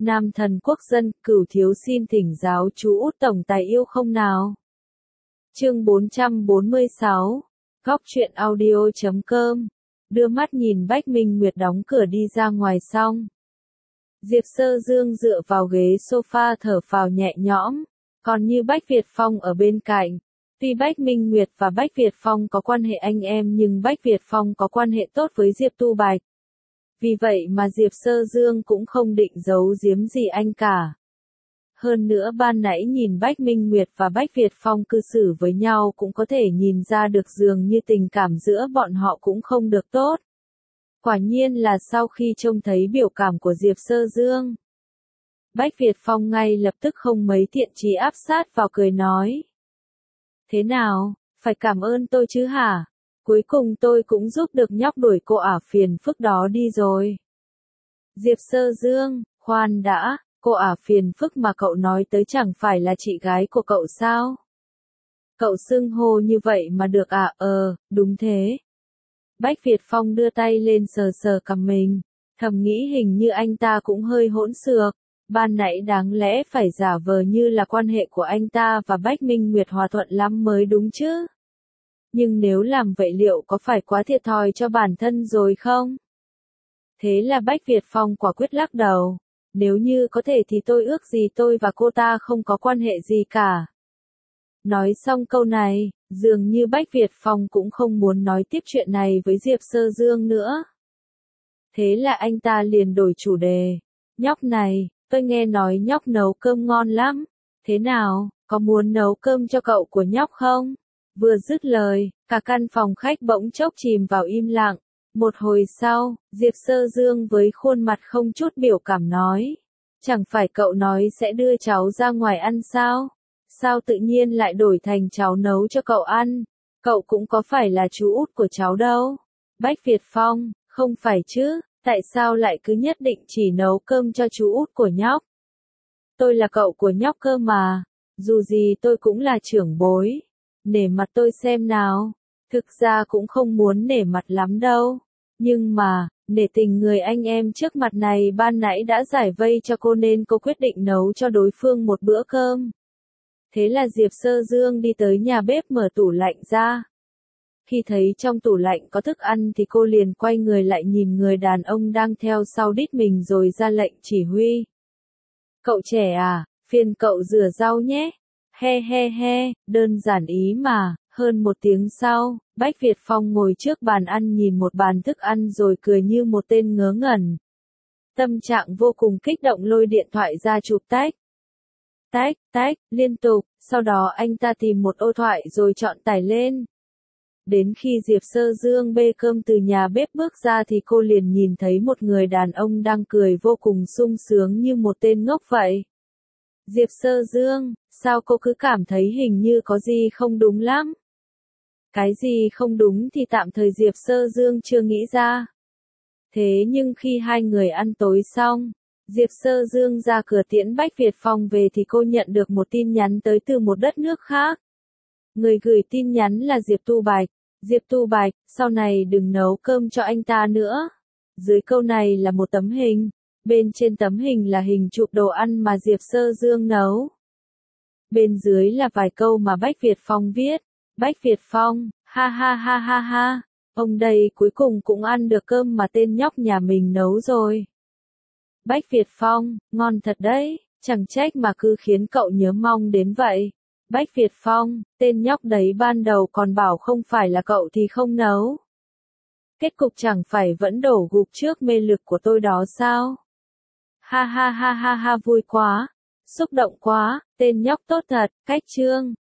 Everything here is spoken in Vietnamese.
Nam thần quốc dân, Cửu thiếu xin thỉnh giáo chú Út tổng tài yêu không nào. Chương 446, Góc truyện audio.com. Đưa mắt nhìn Bách Minh Nguyệt đóng cửa đi ra ngoài xong. Diệp Sơ Dương dựa vào ghế sofa thở phào nhẹ nhõm, còn như Bách Việt Phong ở bên cạnh. Tuy Bách Minh Nguyệt và Bách Việt Phong có quan hệ anh em nhưng Bách Việt Phong có quan hệ tốt với Diệp Tu Bạch. Vì vậy mà Diệp Sơ Dương cũng không định giấu giếm gì anh cả. Hơn nữa ban nãy nhìn Bách Minh Nguyệt và Bách Việt Phong cư xử với nhau cũng có thể nhìn ra được dường như tình cảm giữa bọn họ cũng không được tốt. Quả nhiên là sau khi trông thấy biểu cảm của Diệp Sơ Dương, Bách Việt Phong ngay lập tức không mấy thiện chí áp sát vào cười nói. Thế nào, phải cảm ơn tôi chứ hả? Cuối cùng tôi cũng giúp được nhóc đuổi cô ả phiền phức đó đi rồi. Diệp Sơ Dương, khoan đã, cô ả phiền phức mà cậu nói tới chẳng phải là chị gái của cậu sao? Cậu xưng hô như vậy mà được à? Đúng thế. Bách Việt Phong đưa tay lên sờ sờ cằm mình, thầm nghĩ hình như anh ta cũng hơi hỗn xược. Ban nãy đáng lẽ phải giả vờ như là quan hệ của anh ta và Bách Minh Nguyệt hòa thuận lắm mới đúng chứ. Nhưng nếu làm vậy liệu có phải quá thiệt thòi cho bản thân rồi không? Thế là Bách Việt Phong quả quyết lắc đầu. Nếu như có thể thì tôi ước gì tôi và cô ta không có quan hệ gì cả. Nói xong câu này, dường như Bách Việt Phong cũng không muốn nói tiếp chuyện này với Diệp Sơ Dương nữa. Thế là anh ta liền đổi chủ đề. Nhóc này, tôi nghe nói nhóc nấu cơm ngon lắm. Thế nào, có muốn nấu cơm cho cậu của nhóc không? Vừa dứt lời, cả căn phòng khách bỗng chốc chìm vào im lặng. Một hồi sau, Diệp Sơ Dương với khuôn mặt không chút biểu cảm nói. Chẳng phải cậu nói sẽ đưa cháu ra ngoài ăn sao? Sao tự nhiên lại đổi thành cháu nấu cho cậu ăn? Cậu cũng có phải là chú út của cháu đâu. Bách Việt Phong, không phải chứ, tại sao lại cứ nhất định chỉ nấu cơm cho chú út của nhóc? Tôi là cậu của nhóc cơ mà, dù gì tôi cũng là trưởng bối. Nể mặt tôi xem nào. Thực ra cũng không muốn nể mặt lắm đâu. Nhưng mà, nể tình người anh em trước mặt này ban nãy đã giải vây cho cô nên cô quyết định nấu cho đối phương một bữa cơm. Thế là Diệp Sơ Dương đi tới nhà bếp mở tủ lạnh ra. Khi thấy trong tủ lạnh có thức ăn thì cô liền quay người lại nhìn người đàn ông đang theo sau đít mình rồi ra lệnh chỉ huy. Cậu trẻ à, phiền cậu rửa rau nhé. He he he, đơn giản ý mà. Hơn một tiếng sau, Bách Việt Phong ngồi trước bàn ăn nhìn một bàn thức ăn rồi cười như một tên ngớ ngẩn. Tâm trạng vô cùng kích động lôi điện thoại ra chụp tách. Tách, tách, liên tục, sau đó anh ta tìm một ô thoại rồi chọn tải lên. Đến khi Diệp Sơ Dương bê cơm từ nhà bếp bước ra thì cô liền nhìn thấy một người đàn ông đang cười vô cùng sung sướng như một tên ngốc vậy. Diệp Sơ Dương, sao cô cứ cảm thấy hình như có gì không đúng lắm? Cái gì không đúng thì tạm thời Diệp Sơ Dương chưa nghĩ ra. Thế nhưng khi hai người ăn tối xong, Diệp Sơ Dương ra cửa tiễn Bách Việt Phong về thì cô nhận được một tin nhắn tới từ một đất nước khác. Người gửi tin nhắn là Diệp Tu Bạch. Diệp Tu Bạch, sau này đừng nấu cơm cho anh ta nữa. Dưới câu này là một tấm hình. Bên trên tấm hình là hình chụp đồ ăn mà Diệp Sơ Dương nấu. Bên dưới là vài câu mà Bách Việt Phong viết. Bách Việt Phong, ha ha ha ha ha, ông đây cuối cùng cũng ăn được cơm mà tên nhóc nhà mình nấu rồi. Bách Việt Phong, ngon thật đấy, chẳng trách mà cứ khiến cậu nhớ mong đến vậy. Bách Việt Phong, tên nhóc đấy ban đầu còn bảo không phải là cậu thì không nấu. Kết cục chẳng phải vẫn đổ gục trước mê lực của tôi đó sao? Ha ha ha ha ha, vui quá, xúc động quá, tên nhóc tốt thật, cách chương.